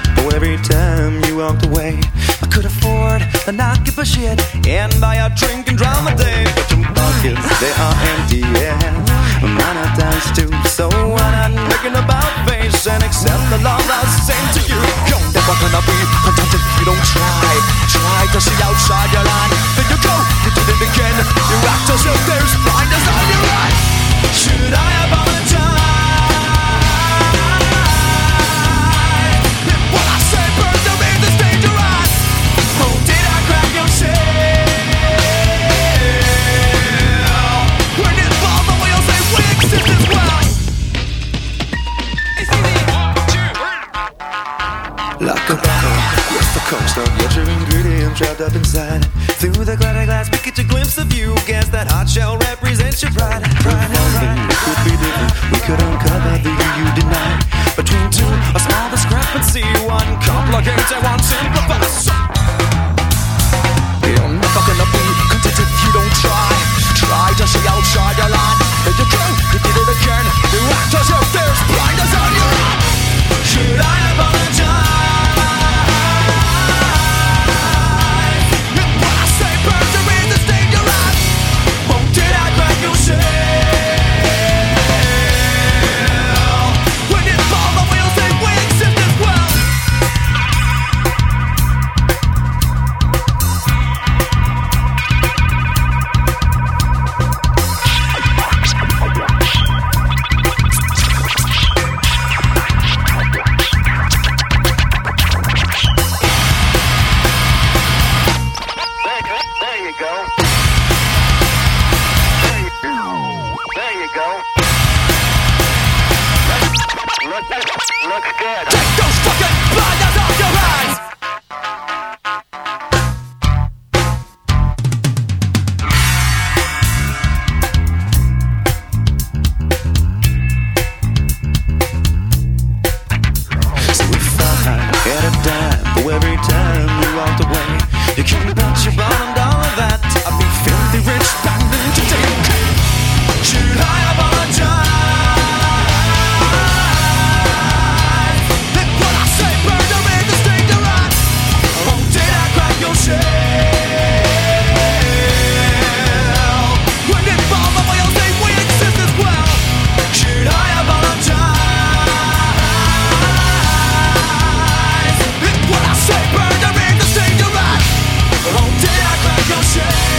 For every time you walked away, I could afford to not give a shit and buy a drink and drown the day. But your pockets, they are empty, yeah. Mine are times too. So I'm not making about face and accept the love I'll send to you. You're never gonna be content if you don't try. Try to see outside your line. Then you go, you did it again. You act as if there's blindness on your eyes. Should I apologize? What I say burns to me this dangerous. Oh, did I crack your shell? When it falls, the wheels say we exist as well. Like a bottle, yes the coast of what your ingredient trapped up inside. Through the glitter glass, we get a glimpse of you. Guess that hot shell represents your pride. Pride and pride. It could be different. We could uncover the you deny. Between two, a small discrepancy. One complicates and one simplifies. You're never gonna be content if you don't try. Try to see outside your line. There you go, you did it again. You act as if there's blindness on your eye. Should I apologize? Shame.